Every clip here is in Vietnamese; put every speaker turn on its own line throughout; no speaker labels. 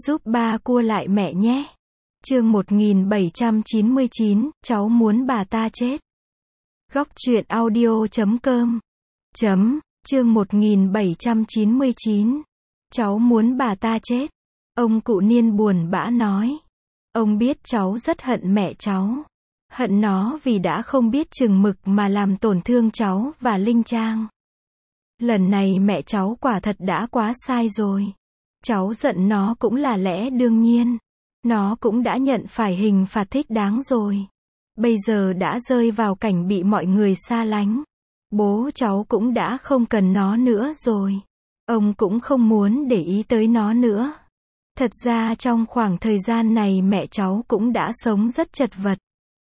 Giúp ba cua lại mẹ nhé. Chương 1799, cháu muốn bà ta chết. Góc truyện audio.com. Chương 1799. Cháu muốn bà ta chết. Ông cụ Niên buồn bã nói. Ông biết cháu rất hận mẹ cháu. Hận nó vì đã không biết chừng mực mà làm tổn thương cháu và Linh Trang. Lần này mẹ cháu quả thật đã quá sai rồi. Cháu giận nó cũng là lẽ đương nhiên. Nó cũng đã nhận phải hình phạt thích đáng rồi. Bây giờ đã rơi vào cảnh bị mọi người xa lánh. Bố cháu cũng đã không cần nó nữa rồi. Ông cũng không muốn để ý tới nó nữa. Thật ra trong khoảng thời gian này mẹ cháu cũng đã sống rất chật vật.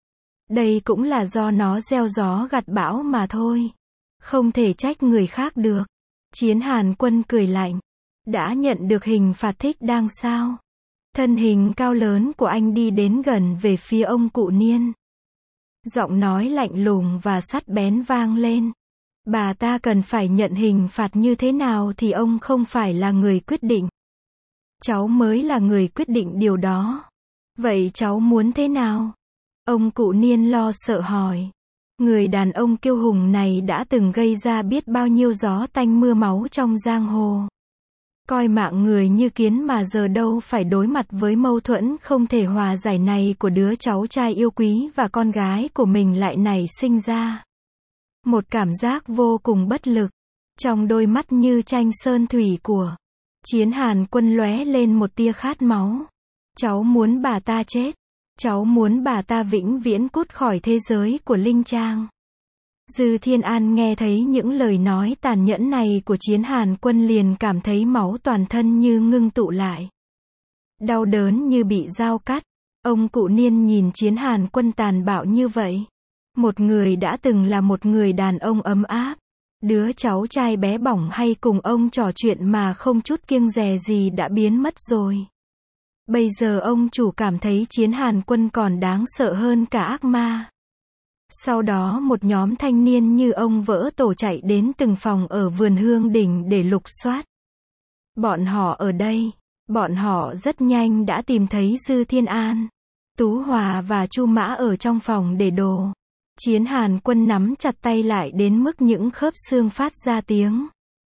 Đây cũng là do nó gieo gió gặt bão mà thôi. Không thể trách người khác được. Chiến Hàn Quân cười lạnh. Đã nhận được hình phạt thích đang sao? Thân hình cao lớn của anh đi đến gần về phía ông cụ Niên. Giọng nói lạnh lùng và sắc bén vang lên. Bà ta cần phải nhận hình phạt như thế nào thì ông không phải là người quyết định. Cháu mới là người quyết định điều đó. Vậy cháu muốn thế nào? Ông cụ Niên lo sợ hỏi. Người đàn ông kiêu hùng này đã từng gây ra biết bao nhiêu gió tanh mưa máu trong giang hồ. Coi mạng người như kiến mà giờ đâu phải đối mặt với mâu thuẫn không thể hòa giải này của đứa cháu trai yêu quý và con gái của mình lại nảy sinh ra. Một cảm giác vô cùng bất lực. Trong đôi mắt như tranh sơn thủy của Chiến Hàn Quân lóe lên một tia khát máu. Cháu muốn bà ta chết. Cháu muốn bà ta vĩnh viễn cút khỏi thế giới của Linh Trang. Dư Thiên An nghe thấy những lời nói tàn nhẫn này của Chiến Hàn Quân liền cảm thấy máu toàn thân như ngưng tụ lại. Đau đớn như bị dao cắt. Ông cụ Niên nhìn Chiến Hàn Quân tàn bạo như vậy. Một người đã từng là một người đàn ông ấm áp. Đứa cháu trai bé bỏng hay cùng ông trò chuyện mà không chút kiêng dè gì đã biến mất rồi. Bây giờ ông chủ cảm thấy Chiến Hàn Quân còn đáng sợ hơn cả ác ma. Sau đó một nhóm thanh niên như ông vỡ tổ chạy đến từng phòng ở vườn Hương Đỉnh để lục soát. Bọn họ ở đây. Bọn họ rất nhanh đã tìm thấy Dư Thiên An, Tú Hòa và Chu Mã ở trong phòng để đồ. Chiến Hàn Quân nắm chặt tay lại đến mức những khớp xương phát ra tiếng.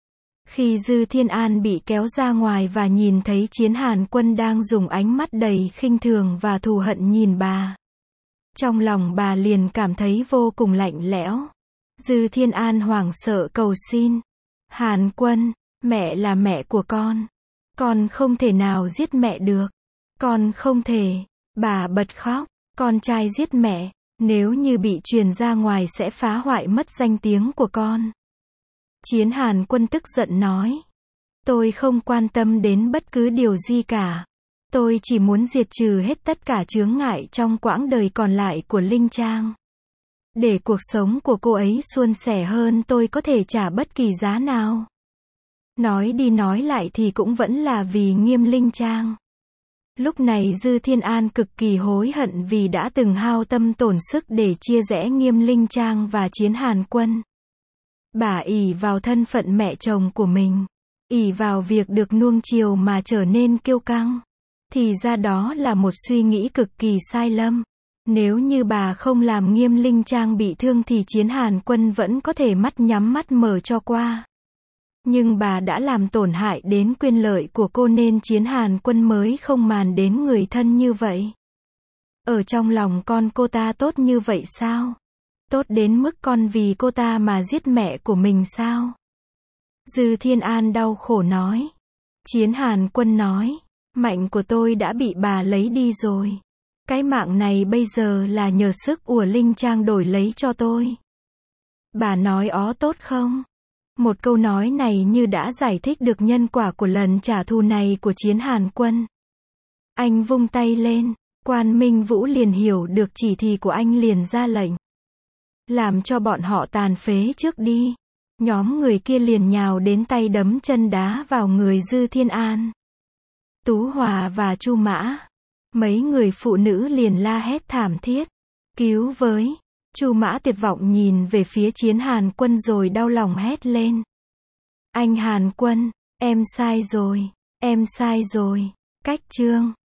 Khi Dư Thiên An bị kéo ra ngoài và nhìn thấy Chiến Hàn Quân đang dùng ánh mắt đầy khinh thường và thù hận nhìn bà. Trong lòng bà liền cảm thấy vô cùng lạnh lẽo. Dư Thiên An hoảng sợ cầu xin. Hàn Quân, mẹ là mẹ của con. Con không thể nào giết mẹ được. Con không thể. Bà bật khóc. Con trai giết mẹ. Nếu như bị truyền ra ngoài sẽ phá hoại mất danh tiếng của con. Chiến Hàn Quân tức giận nói. Tôi không quan tâm đến bất cứ điều gì cả. Tôi chỉ muốn diệt trừ hết tất cả chướng ngại trong quãng đời còn lại của Linh Trang. Để cuộc sống của cô ấy suôn sẻ hơn tôi có thể trả bất kỳ giá nào. Nói đi nói lại thì cũng vẫn là vì Nghiêm Linh Trang. Lúc này Dư Thiên An cực kỳ hối hận vì đã từng hao tâm tổn sức để chia rẽ Nghiêm Linh Trang và Chiến Hàn Quân. Bà ỷ vào thân phận mẹ chồng của mình, ỷ vào việc được nuông chiều mà trở nên kiêu căng. Thì ra đó là một suy nghĩ cực kỳ sai lầm. Nếu như bà không làm Nghiêm Linh Trang bị thương thì Chiến Hàn Quân vẫn có thể mắt nhắm mắt mở cho qua. Nhưng bà đã làm tổn hại đến quyền lợi của cô nên Chiến Hàn Quân mới không màng đến người thân như vậy. Ở trong lòng con cô ta tốt như vậy sao? Tốt đến mức con vì cô ta mà giết mẹ của mình sao? Dư Thiên An đau khổ nói. Chiến Hàn Quân nói. Mạnh của tôi đã bị bà lấy đi rồi. Cái mạng này bây giờ là nhờ sức của Linh Trang đổi lấy cho tôi. Bà nói ó tốt không? Một câu nói này như đã giải thích được nhân quả của lần trả thù này của Chiến Hàn Quân. Anh vung tay lên, Quan Minh Vũ liền hiểu được chỉ thị của anh liền ra lệnh. Làm cho bọn họ tàn phế trước đi. Nhóm người kia liền nhào đến tay đấm chân đá vào người Dư Thiên An, Tú Hòa và Chu Mã. Mấy người phụ nữ liền la hét thảm thiết. Cứu với! Chu Mã tuyệt vọng nhìn về phía Chiến Hàn Quân rồi đau lòng hét lên. Anh Hàn Quân, em sai rồi, em sai rồi. Cách chương